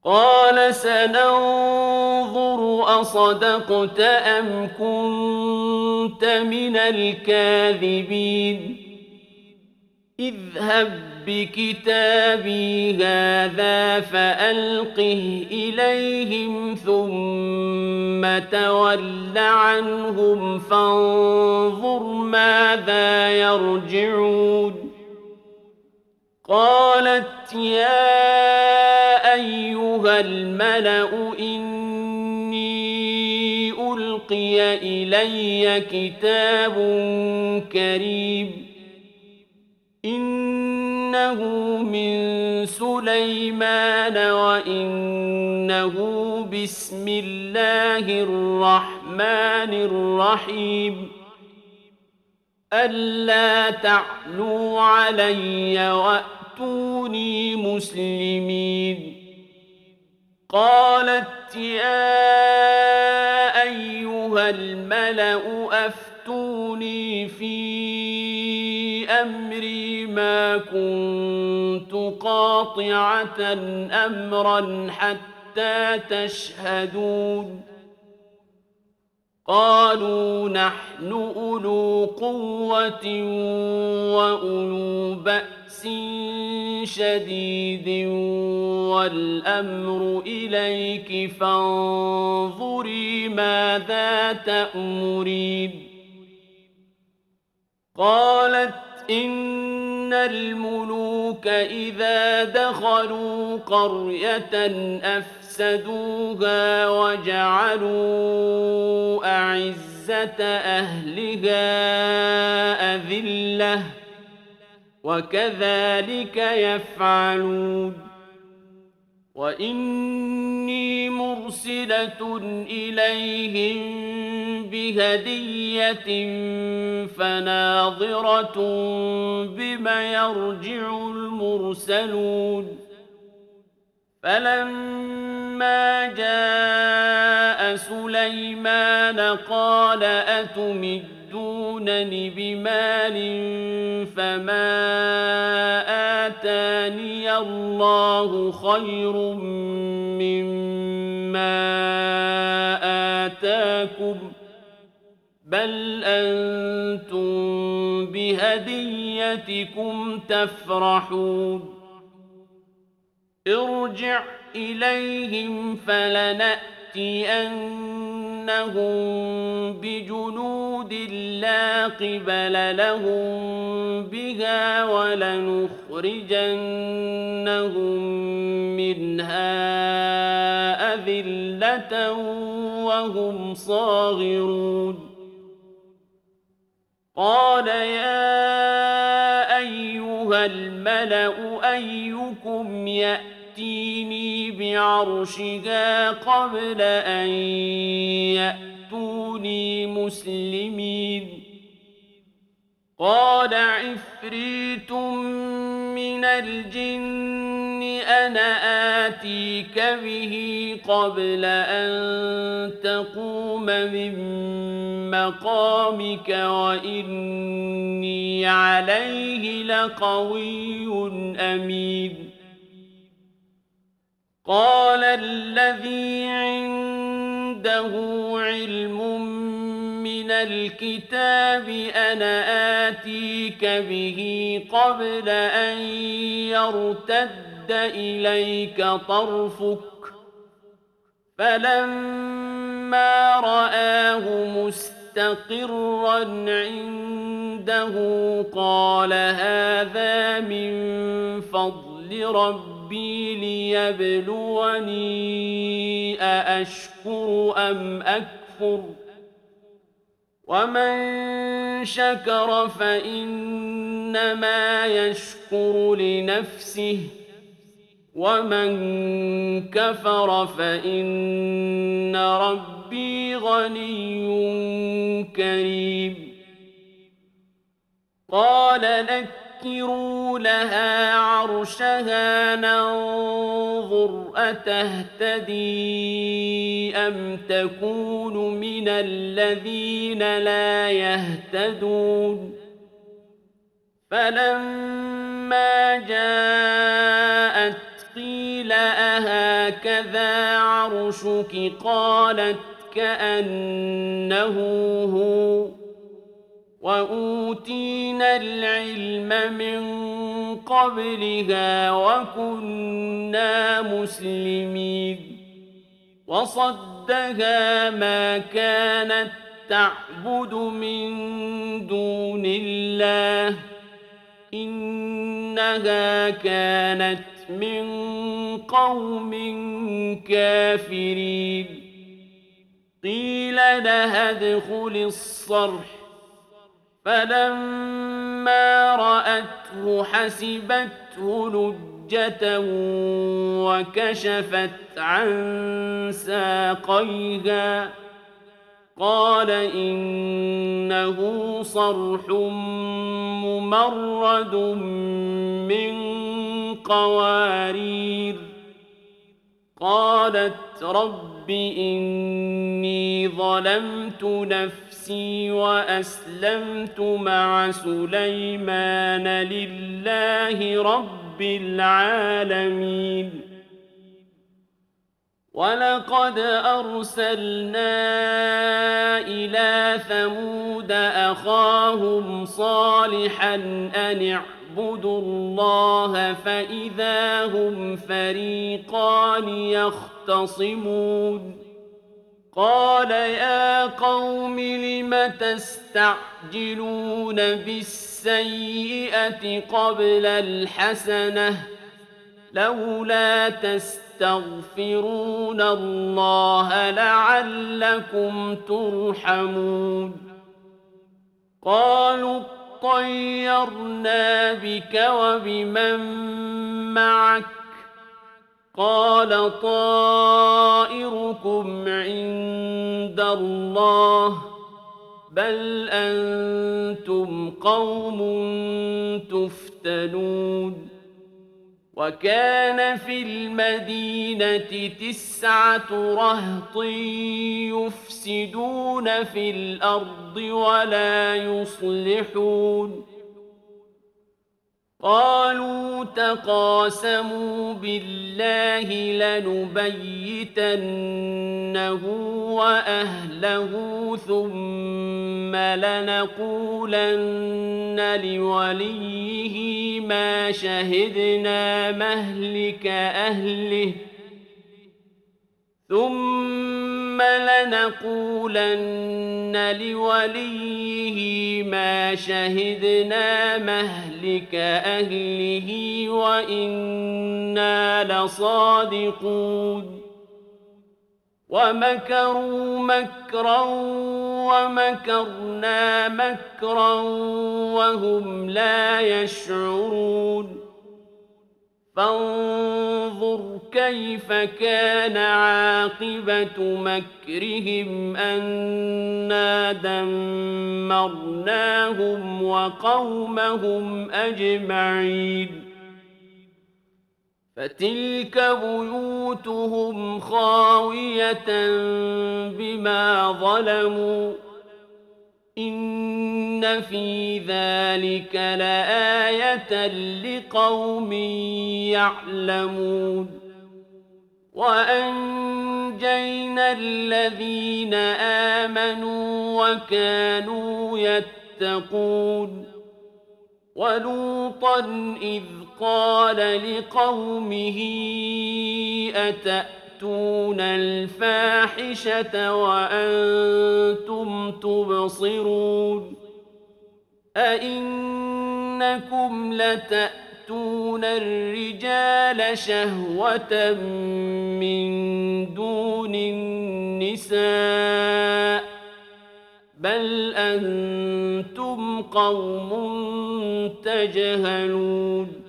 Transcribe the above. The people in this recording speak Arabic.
قال سننظر أصدقت أم كنت من الكاذبين اذهب بكتابي هذا فألقه إليهم ثم تول عنهم فانظر ماذا يرجعون قالت يا أيها الملأ إني ألقي إلي كتاب كريم إنه من سليمان وإنه بسم الله الرحمن الرحيم ألا تعلوا علي وأتوني مسلمين قالت يا أيها الملأ أفتوني في أمري ما كنت قاطعة أمرا حتى تشهدون قالوا نحن أولو قوة وأولو بأس شديد والأمر إليك فانظري ماذا تأمرين قالت إن الملوك إذا دخلوا قرية أفسدوها وجعلوا أعزة أهلها أذلة وكذلك يفعلون وإني مرسلة إليهم بهدية فناظرة بما يرجع المرسلون فلما جاء سليمان قال أتمدونني بمال فما آتاني الله خير مما آتاكم بل أنتم بهديتكم تفرحون ارجع إليهم فلنأتينهم بجنود لا قبل لهم بها ولنخرجنهم منها أذلة وهم صاغرون قال يا أيها الملأ أيكم يأتيني بعرشها قبل أن يأتوني مسلمين قال عفريت من الجن أنا آتيك به قبل أن تقوم من مقامك وإني عليه لقوي أمين قال الذي عنده علم من الكتاب أنا آتيك به قبل أن يرتد إليك طرفك فلما رآه مستقرا عنده قال هذا من فضل ربي ليبلوني أأشكر أم أكفر ومن شكر فإنما يشكر لنفسه ومن كفر فإن ربي غني كريم قال نكروا لها عرشها ننظر أتهتدي أم تكون من الذين لا يهتدون فلما جاءت قيل أهكذا عرشك قالت كأنه هو وأوتينا العلم من قبلها وكنا مسلمين وصدها ما كانت تعبد من دون الله إنها كانت من قوم كافرين قيل لها ادخل الصرح فلما رأته حسبته لجة وكشفت عن ساقيها قال إنه صرح ممرد من قوارير قالت رب إني ظلمت نفسي وأسلمت مع سليمان لله رب العالمين ولقد أرسلنا إلى ثمود أخاهم صالحا أن اعبدوا الله فإذا هم فريقان يختصمون قال يا قوم لم تستعجلون بالسيئة قبل الحسنة لولا تستغفرون الله لعلكم ترحمون قالوا طيرنا بك وبمن معك قال طائركم عند الله بل أنتم قوم تفتنون وكان في المدينة 9 رهط يفسدون في الأرض ولا يصلحون قالوا تقاسموا بالله لنبيتنه وأهله ثم لنقولن لوليه ما شهدنا مهلك أهله وإنا لصادقون ومكروا مكرا ومكرنا مكرا وهم لا يشعرون فانظر كيف كان عاقبة مكرهم أنا دمرناهم وقومهم أجمعين فتلك بيوتهم خاوية بما ظلموا إن في ذلك لآية لقوم يعلمون وأنجينا الذين آمنوا وكانوا يتقون ولوطا إذ قال لقومه أتأتون الفاحشة وأنتم تبصرون أئنكم لتأتون الرجال شهوة من دون النساء بل أنتم قوم تجهلون